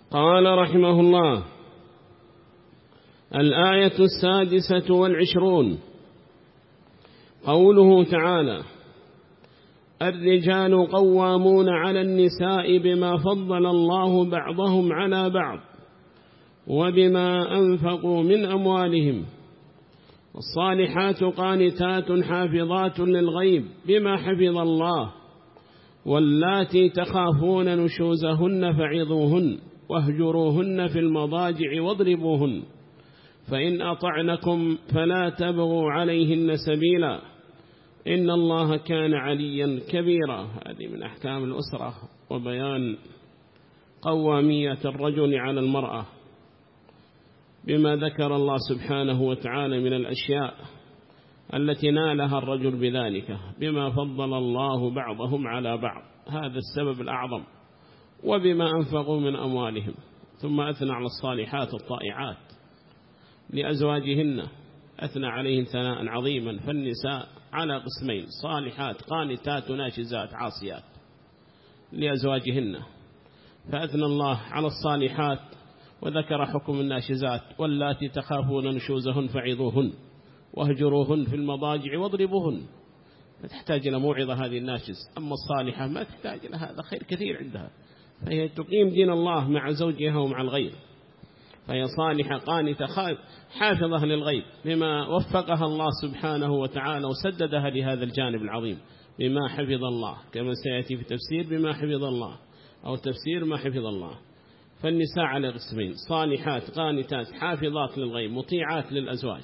قال رحمه الله: الآية 26 قوله تعالى: الرجال قوامون على النساء بما فضل الله بعضهم على بعض وبما أنفقوا من أموالهم، والصالحات قانتات حافظات للغيب بما حفظ الله، واللاتي تخافون نشوزهن فعظوهن واهجروهن في المضاجع واضربوهن، فإن أطعنكم فلا تبغوا عليهن سبيلا إن الله كان عليا كبيرا. هذه من أحكام الأسرة وبيان قوامية الرجل على المرأة بما ذكر الله سبحانه وتعالى من الأشياء التي نالها الرجل بذلك بما فضل الله بعضهم على بعض، هذا السبب الأعظم، وبما أنفقوا من أموالهم. ثم أثنى على الصالحات الطائعات لأزواجهن، أثنى عليهن ثناء عظيما. فالنساء على قسمين: صالحات قانتات ناشزات عاصيات لأزواجهن، فأثنى الله على الصالحات وذكر حكم الناشزات: واللاتي تخافون نشوزهن فعظوهن واهجروهن في المضاجع واضربوهن. فتحتاج إلى موعظة هذه الناشز. أما الصالحة ما تحتاج إلى هذا، خير كثير عندها، فهي تقيم دين الله مع زوجها ومع الغير، فهي صالحة قانتة حافظة للغيب بما وفقها الله سبحانه وتعالى وسددها لهذا الجانب العظيم بما حفظ الله، كما سيأتي في تفسير بما حفظ الله أو تفسير ما حفظ الله. فالنساء على قسمين: صالحات قانتات حافظات للغيب مطيعات للأزواج،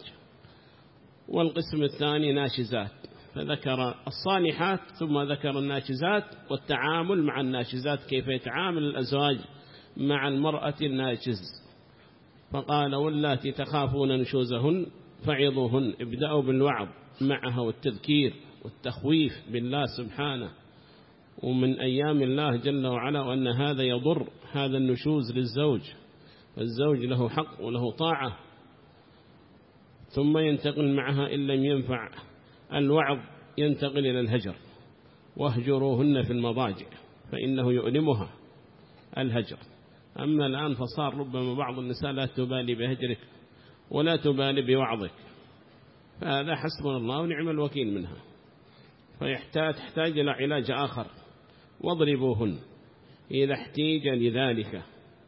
والقسم الثاني ناشزات، فذكر الصالحات ثم ذكر الناشزات والتعامل مع الناشزات، كيف يتعامل الأزواج مع المرأة الناشز. فقال: واللاتي تخافون نشوزهن فعظوهن. ابدأوا بالوعظ معها والتذكير والتخويف بالله سبحانه ومن أيام الله جل وعلا، وأن هذا يضر، هذا النشوز للزوج، فالزوج له حق وله طاعة. ثم ينتقل معها إن لم ينفع الوعظ ينتقل إلى الهجر: واهجروهن في المضاجع، فإنه يؤلمها الهجر. أما الآن فصار ربما بعض النساء لا تبالي بهجرك ولا تبالي بوعظك، فهذا حسبنا الله ونعم الوكيل منها، تحتاج إلى علاج آخر. واضربوهن إذا احتيج لذلك،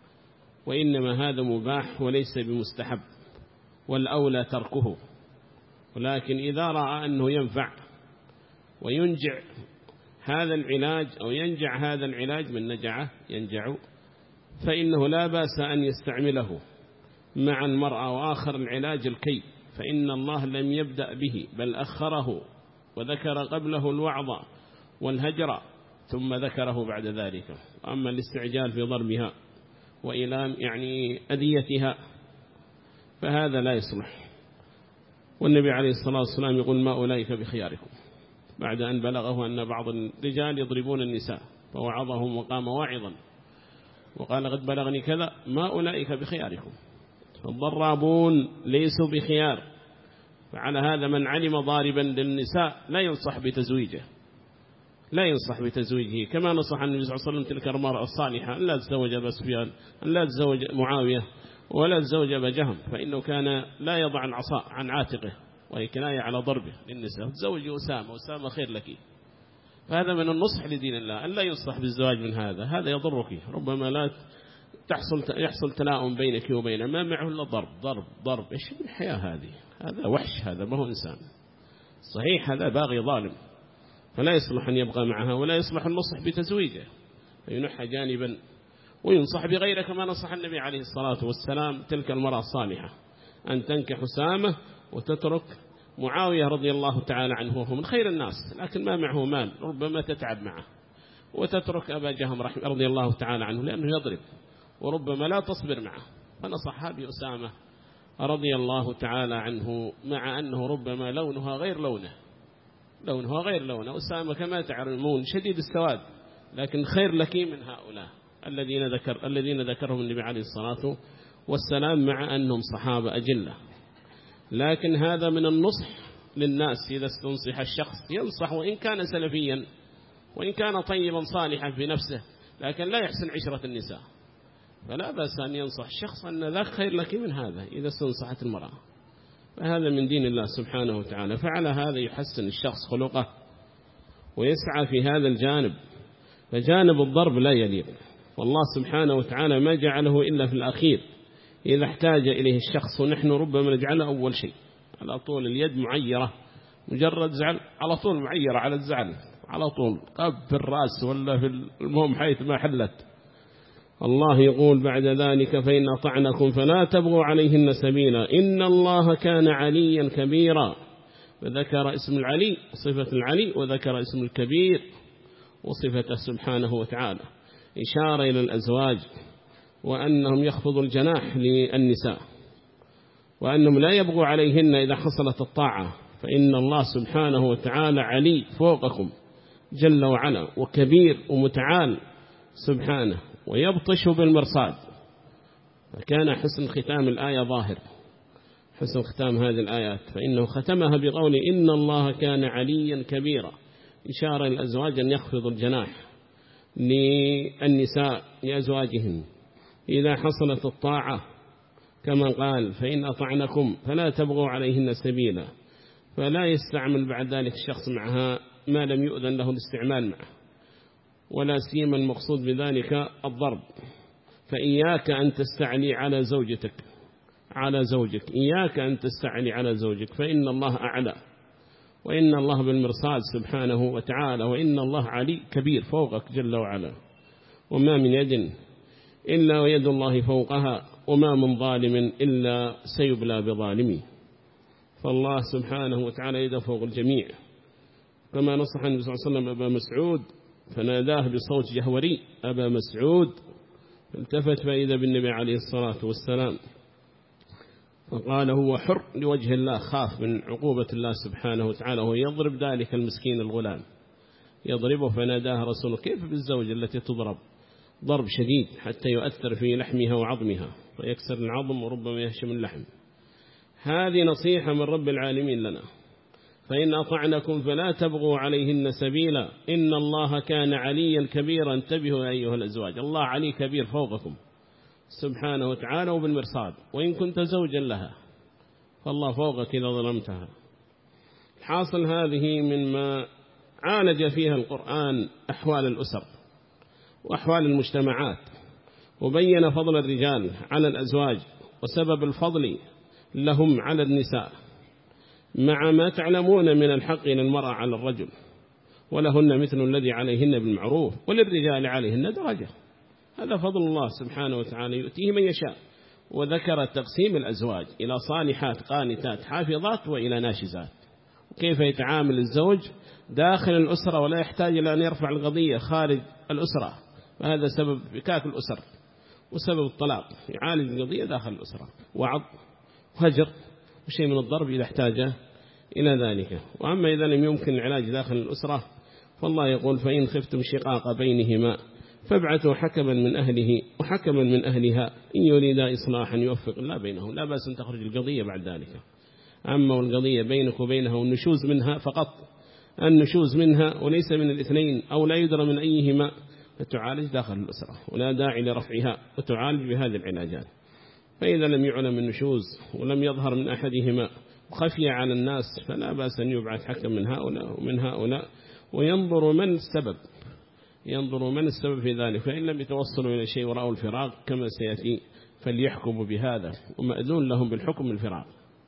وإنما هذا مباح وليس بمستحب، والأولى تركه. ولكن إذا رأى أنه ينفع وينجع هذا العلاج أو ينجع هذا العلاج من نجعه ينجع، فإنه لا بأس أن يستعمله مع المرأة. وآخر العلاج الكي، فإن الله لم يبدأ به بل أخره وذكر قبله الوعظ والهجر ثم ذكره بعد ذلك. أما الاستعجال في ضربها وإلام أذيتها فهذا لا يصلح. والنبي عليه الصلاة والسلام يقول: ما أولئك بخياركم، بعد أن بلغه أن بعض الرجال يضربون النساء فوعظهم وقام واعظا وقال: قد بلغني كذا، ما أولئك بخياركم. فالضرابون ليسوا بخيار. فعلى هذا من علم ضاربا للنساء لا ينصح بتزويجه، لا ينصح بتزويجه، كما نصح النبي صلى الله عليه وسلم تلك المرأة الصالحة أن لا تزوج أبا سفيان، أن لا تزوج معاوية، ولا تزوج أبا جهم، فإنه كان لا يضع العصا عن عاتقه، وهي كناية على ضربه للنساء. تزوج أسامة خير لك. فهذا من النصح لدين الله، أن لا ينصح بالزواج من هذا يضرك، ربما لا يحصل تلاؤم بينك وبينه، ما معه إلا ضرب. إيش من الحياة هذه؟ هذا وحش، هذا ما هو إنسان صحيح، هذا باغي ظالم، فلا يصلح أن يبقى معها، ولا يصلح النصح بتزويجه، فينحى جانبا وينصح بغيره، كما نصح النبي عليه الصلاة والسلام تلك المرأة الصالحة أن تنكح أسامة وتترك معاوية رضي الله تعالى عنه، وهو من خير الناس لكن ما معه مال، ربما تتعب معه، وتترك أبا جهم رضي الله تعالى عنه لأنه يضرب وربما لا تصبر معه، فنصحها بأسامة رضي الله تعالى عنه، مع أنه ربما لونها غير لونه. أسامة كما تعلمون شديد السواد، لكن خير لك من هؤلاء الذين ذكرهم النبي عليه الصلاة والسلام، مع أنهم صحابة أجلة. لكن هذا من النصح للناس، إذا استنصح الشخص ينصح وإن كان سلفيا وإن كان طيبا صالحا في نفسه، لكن لا يحسن عشرة النساء، فلا بأس أن ينصح الشخص أن ذاك خير لك من هذا إذا استنصحت المرأة، فهذا من دين الله سبحانه وتعالى. فعلى هذا يحسن الشخص خلقه ويسعى في هذا الجانب، فجانب الضرب لا يليق، والله سبحانه وتعالى ما جعله إلا في الأخير إذا احتاج إليه الشخص، ونحن ربما نجعله أول شيء على طول. اليد معيرة مجرد زعل على طول معيرة على الزعل على طول، قب في الرأس ولا في المهم حيث ما حلت. الله يقول بعد ذلك فإن أطعنكم فلا تبغوا عليهن سبيلا إن الله كان عليا كبيرا، فذكر اسم العلي صفة العلي، وذكر اسم الكبير وصفته سبحانه وتعالى، إشارة إلى الأزواج وأنهم يخفضوا الجناح للنساء، وأنهم لا يبغوا عليهن إذا حصلت الطاعة، فإن الله سبحانه وتعالى علي فوقكم جل وعلا وكبير ومتعال سبحانه، ويبطش بالمرصاد. فكان حسن ختام الآية ظاهر، حسن ختام هذه الآيات، فإنه ختمها بقول إن الله كان عليا كبيرا، إشارة الأزواج أن يخفض الجناح للنساء لأزواجهم إذا حصلت الطاعة، كما قال فإن أطعنكم فلا تبغوا عليهن سبيلا، فلا يستعمل بعد ذلك الشخص معها ما لم يؤذن له الاستعمال معه، ولا سيما المقصود بذلك الضرب. فإياك أن تستعلي على زوجتك على زوجك، إياك أن تستعلي على زوجك، فإن الله أعلى، وإن الله بالمرصاد سبحانه وتعالى، وإن الله علي كبير فوقك جل وعلا، وما من يد إلا ويد الله فوقها، وما من ظالم إلا سيبلى بظالمي. فالله سبحانه وتعالى يد فوق الجميع، كما نصح النبي صلى الله عليه وسلم أبا مسعود فناداه بصوت جهوري أبا مسعود، التفت فإذا بالنبي عليه الصلاة والسلام، فقال هو حر لوجه الله، خاف من عقوبة الله سبحانه وتعالى، وهو يضرب ذلك المسكين الغلام يضربه. فناداه رسوله كيف بالزوجة التي تضرب ضرب شديد حتى يؤثر في لحمها وعظمها ويكسر العظم وربما يهشم اللحم. هذه نصيحة من رب العالمين لنا، فإن أطعنكم فلا تبغوا عليهن سبيلا إن الله كان عليا كبيرا. انتبهوا يا أيها الأزواج، الله علي كبير فوقكم سبحانه وتعالى وبالمرصاد، وإن كنت زوجا لها فالله فوقك إذا ظلمتها. حاصل هذه مما عالج فيها القرآن أحوال الأسر وأحوال المجتمعات، وبين فضل الرجال على الأزواج وسبب الفضل لهم على النساء، مع ما تعلمون من الحق للمرأة على الرجل، ولهن مثل الذي عليهن بالمعروف وللرجال عليهن درجة. هذا فضل الله سبحانه وتعالى يؤتيه من يشاء. وذكر تقسيم الأزواج إلى صالحات قانتات حافظات وإلى ناشزات، وكيف يتعامل الزوج داخل الأسرة ولا يحتاج إلى أن يرفع القضية خارج الأسرة، وهذا سبب فكاك الأسر وسبب الطلاق، يعالج القضية داخل الأسرة، وعظ وهجر وشيء من الضرب إذا احتاج إلى ذلك. وأما إذا لم يمكن العلاج داخل الأسرة فالله يقول فإن خفتم شقاق بينهما فابعثوا حكما من أهله وحكما من أهلها إن يريدا إصلاحا يوفق الله بينهم. لا بأس أن تخرج القضية بعد ذلك، أما والقضية بينك وبينها والنشوز منها فقط، النشوز منها وليس من الاثنين أو لا يدرى من أيهما، فتعالج داخل الأسرة ولا داعي لرفعها، وتعالج بهذه العلاجات. فإذا لم يعلم النشوز ولم يظهر من أحدهما وخفي على الناس فلا بأس أن يبعث حكم من هؤلاء ومن هؤلاء، وينظر من السبب، ينظر من السبب في ذلك، فإن لم يتوصلوا إلى شيء ورأوا الفراق كما سيأتي فليحكموا بهذا، ومأذون لهم بالحكم الفراق.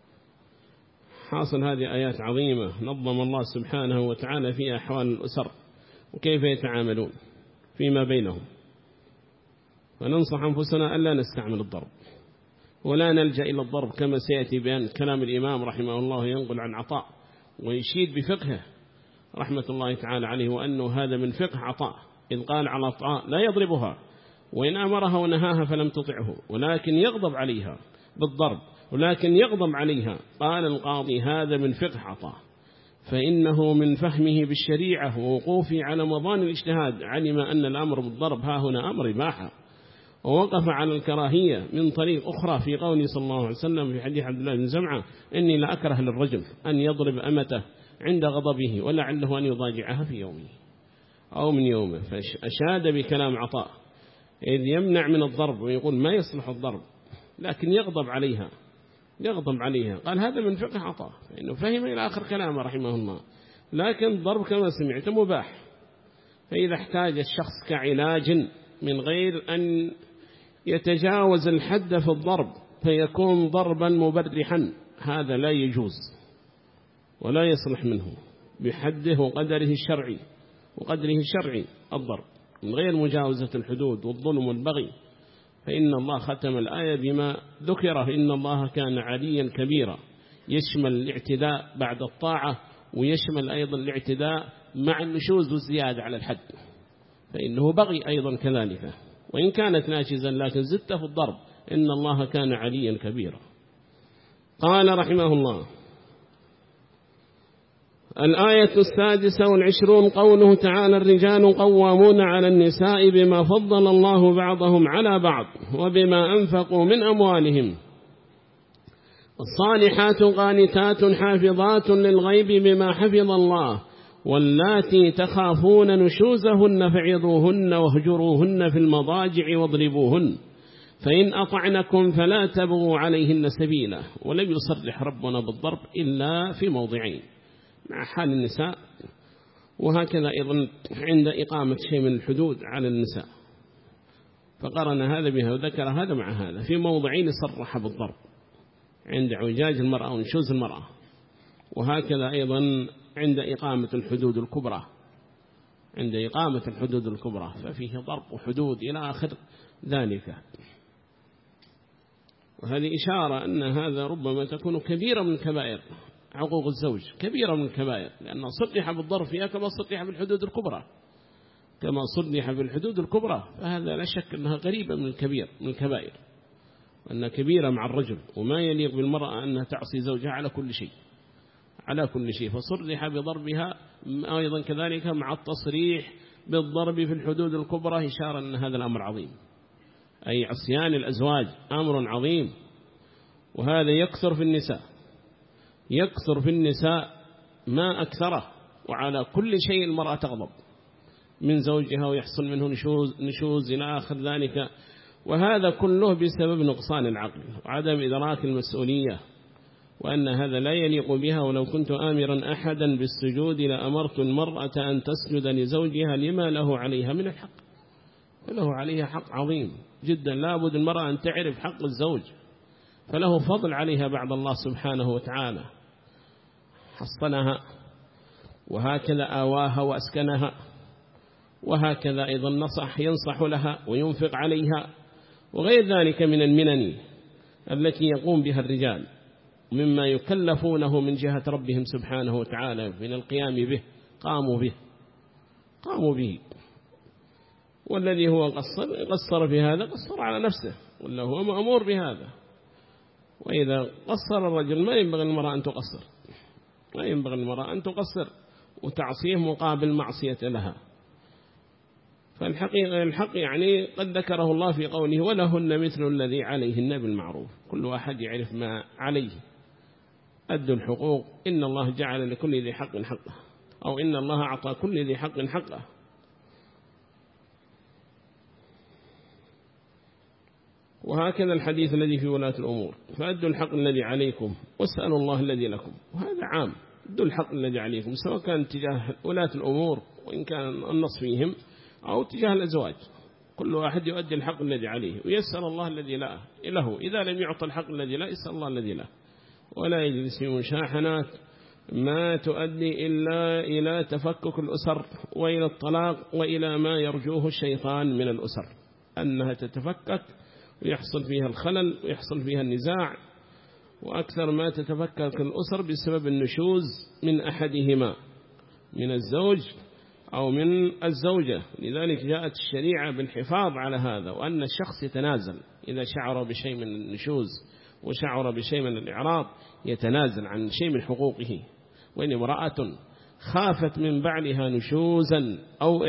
حاصل هذه آيات عظيمة نظم الله سبحانه وتعالى في أحوال الأسر وكيف يتعاملون فيما بينهم. وننصح أنفسنا ألا نستعمل الضرب ولا نلجأ إلى الضرب، كما سيأتي بأن كلام الإمام رحمه الله ينقل عن عطاء ويشيد بفقهه رحمة الله تعالى عليه، وأنه هذا من فقه عطاء، إذ قال على عطاء لا يضربها وإن أمرها ونهاها فلم تطعه، ولكن يغضب عليها بالضرب، ولكن يغضب عليها. قال القاضي هذا من فقه عطاء، فإنه من فهمه بالشريعة ووقوفه على مضان الاجتهاد علم أن الأمر بالضرب ها هنا أمر إباحة، ووقف على الكراهية من طريق أخرى في قوله صلى الله عليه وسلم في حديث عبد الله بن زمعة إني لا أكره للرجل أن يضرب أمته عند غضبه ولعله أن يضاجعها في يومه أو من يومه. فأشاد بكلام عطاء إذ يمنع من الضرب ويقول ما يصلح الضرب، لكن يغضب عليها. قال هذا من فقه عطاء، فإنه فهم إلى آخر كلامه رحمه الله. لكن الضرب كما سمعت مباح، فإذا احتاج الشخص كعلاج من غير أن يتجاوز الحد في الضرب فيكون ضربا مبرحا، هذا لا يجوز ولا يصلح منه بحده وقدره الشرعي الضرب من غير مجاوزة الحدود والظلم والبغي. فإن الله ختم الآية بما ذكره، إن الله كان عليا كبيرا، يشمل الاعتداء بعد الطاعة ويشمل أيضا الاعتداء مع النشوز والزيادة على الحد، فإنه بغي أيضا كذلك، وإن كانت ناشزا لكن زدت في الضرب، إن الله كان عليا كبيرا. قال رحمه الله: الآية 26 قوله تعالى: الرجال قوامون على النساء بما فضل الله بعضهم على بعض وبما أنفقوا من أموالهم. الصالحات قانتات حافظات للغيب بما حفظ الله، واللاتي تخافون نشوزهن فعظوهن واهجروهن في المضاجع واضربوهن، فإن أطعنكم فلا تبغوا عليهن سبيلا. ولم يصرح ربنا بالضرب إلا في موضعين: مع حال النساء، وهكذا أيضا عند إقامة شيء من الحدود على النساء، فقرن هذا بها وذكر هذا مع هذا. في موضعين صرح بالضرب: عند اعوجاج المرأة ونشوز المرأة، وهكذا أيضا عند إقامة الحدود الكبرى، ففيه ضرب وحدود إلى آخر ذلك. وهذه إشارة أن هذا ربما تكون كبيرة من كبائر عقوق الزوج، كبيرة من الكبائر، لأنه صرح بالضرب فيها كما صرح بالحدود الكبرى، فهذا لا شك أنها قريبة من الكبائر، وأنها كبيرة مع الرجل، وما يليق بالمرأة أنها تعصي زوجها على كل شيء، فصرح بضربها أيضا كذلك مع التصريح بالضرب في الحدود الكبرى، إشارة أن هذا الأمر عظيم، أي عصيان الأزواج أمر عظيم. وهذا يكثر في النساء ما أكثره، وعلى كل شيء المرأة تغضب من زوجها ويحصل منه نشوز إلى آخر ذلك، وهذا كله بسبب نقصان العقل وعدم إدراك المسؤولية، وأن هذا لا يليق بها. ولو كنت آمرا أحدا بالسجود لأمرت المرأة أن تسجد لزوجها لما له عليها من الحق، فله عليها حق عظيم جدا، لا بد المرأة أن تعرف حق الزوج، فله فضل عليها بعد الله سبحانه وتعالى، حصنها وهكذا آواها وأسكنها، وهكذا أيضا ينصح لها وينفق عليها، وغير ذلك من المنن التي يقوم بها الرجال مما يكلفونه من جهة ربهم سبحانه وتعالى من القيام به، قاموا به. والذي هو قصر في هذا قصر على نفسه، ولا هو مأمور بهذا. وإذا قصر الرجل ما ينبغي المرأة أن تقصر وتعصيه مقابل معصية لها. فالحق يعني قد ذكره الله في قوله: ولهن مثل الذي عليهن بالمعروف. كل واحد يعرف ما عليه، أدوا الحقوق، إن الله جعل لكل ذي حق حقه، أو إن الله أعطى كل ذي حق حقه. وهكذا الحديث الذي في ولاة الأمور: فأدوا الحق الذي عليكم واسألوا الله الذي لكم. وهذا عام، أدوا الحق الذي عليكم، سواء كان تجاه ولاة الأمور وإن كان النص فيهم، أو تجاه الأزواج، كل واحد يؤدي الحق الذي عليه ويسأل الله الذي له. إذا لم يعطى الحق الذي لا، يسأل الله الذي له، ولا يجلس في مشاحنات ما تؤدي إلا إلى تفكك الأسر وإلى الطلاق وإلى ما يرجوه الشيطان من الأسر، أنها تتفكك ويحصل فيها الخلل ويحصل فيها النزاع. وأكثر ما تتفكك الأسر بسبب النشوز من أحدهما، من الزوج أو من الزوجة. لذلك جاءت الشريعة بالحفاظ على هذا، وأن الشخص يتنازل إذا شعر بشيء من النشوز وشعر بشيء من الإعراض، يتنازل عن شيء من حقوقه. وإن امرأة خافت من بعلها نشوزا أو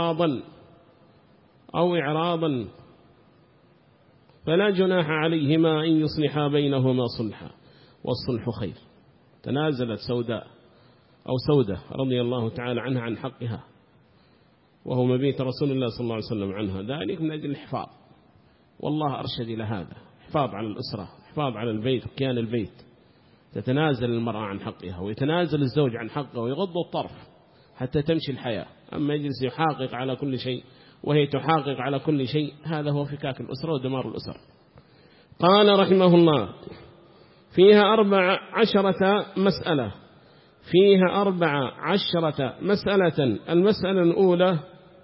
إعراضا فلا جناح عليهما أن يصلحا بينهما صلحا، والصلح خير. تنازلت سودة رضي الله تعالى عنها عن حقها، وهو مبيت رسول الله صلى الله عليه وسلم عنها، ذلك من أجل الحفاظ، والله أرشد إلى هذا، حفاظ على الأسرة، حفاظ على البيت وكيان البيت. تتنازل المرأة عن حقها ويتنازل الزوج عن حقه ويغض الطرف حتى تمشي الحياة. أما يجلس يحاقق على كل شيء وهي تحاقق على كل شيء، هذا هو فكاك الأسرة ودمار الأسرة. قال رحمه الله: فيها 14 مسألة، فيها 14 مسألة. المسألة الأولى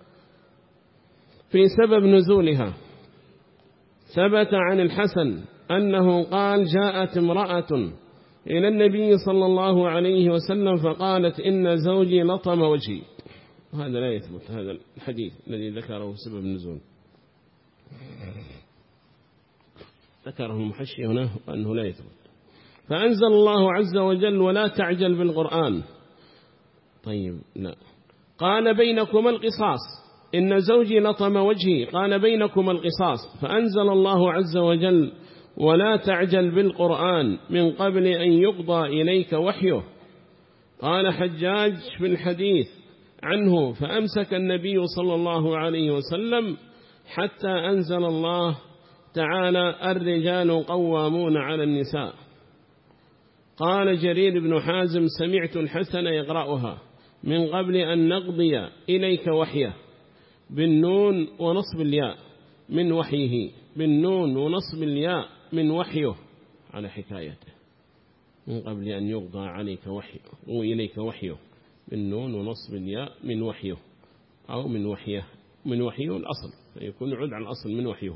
في سبب نزولها. ثبت عن الحسن أنه قال: جاءت امرأة إلى النبي صلى الله عليه وسلم فقالت: إن زوجي لطم وجهي. هذا لا يثبت، هذا الحديث الذي ذكره سبب النزول ذكره المحشي هنا أنه لا يثبت. فأنزل الله عز وجل: ولا تعجل بالقرآن. طيب لا، قال: بينكم القصاص، إن زوجي لطم وجهي، قال: بينكم القصاص. فأنزل الله عز وجل: ولا تعجل بالقرآن من قبل أن يقضى إليك وحيه. قال حجاج في الحديث عنه: فأمسك النبي صلى الله عليه وسلم حتى أنزل الله تعالى: الرجال قوامون على النساء. قال جرير بن حازم: سمعت الحسن يقرأها: من قبل أن نقضي إليك وحيه، بالنون ونصب الياء من وحيه، بالنون ونصب الياء من وحيه، على حكايته، من قبل أن يقضى عليك وحيه وإليك وحيه، بالنون ونصب الياء من وحيه، أو من وحيه، من وحيه الأصل، فيكون عد عن الأصل من وحيه.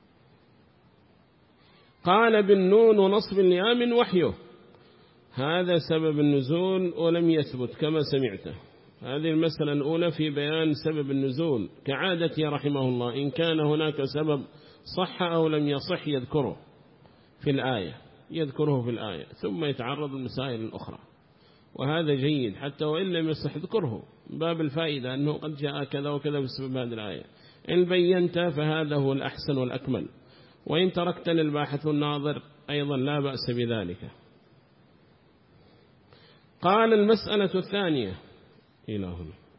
قال: بالنون ونصب الياء من وحيه. هذا سبب النزول ولم يثبت كما سمعته. هذه المسألة الأولى في بيان سبب النزول، كعادته رحمه الله، إن كان هناك سبب صح أو لم يصح يذكره في الآية، يذكره في الآية، ثم يتعرض للمسائل الأخرى، وهذا جيد حتى وإن لم يصح يذكره، باب الفائدة أنه قد جاء كذا وكذا بسبب هذه الآية. إن بينت فهذا هو الأحسن والأكمل، وإن تركت للباحث الناظر أيضا لا بأس بذلك. قال: المسألة الثانية إلى هنا.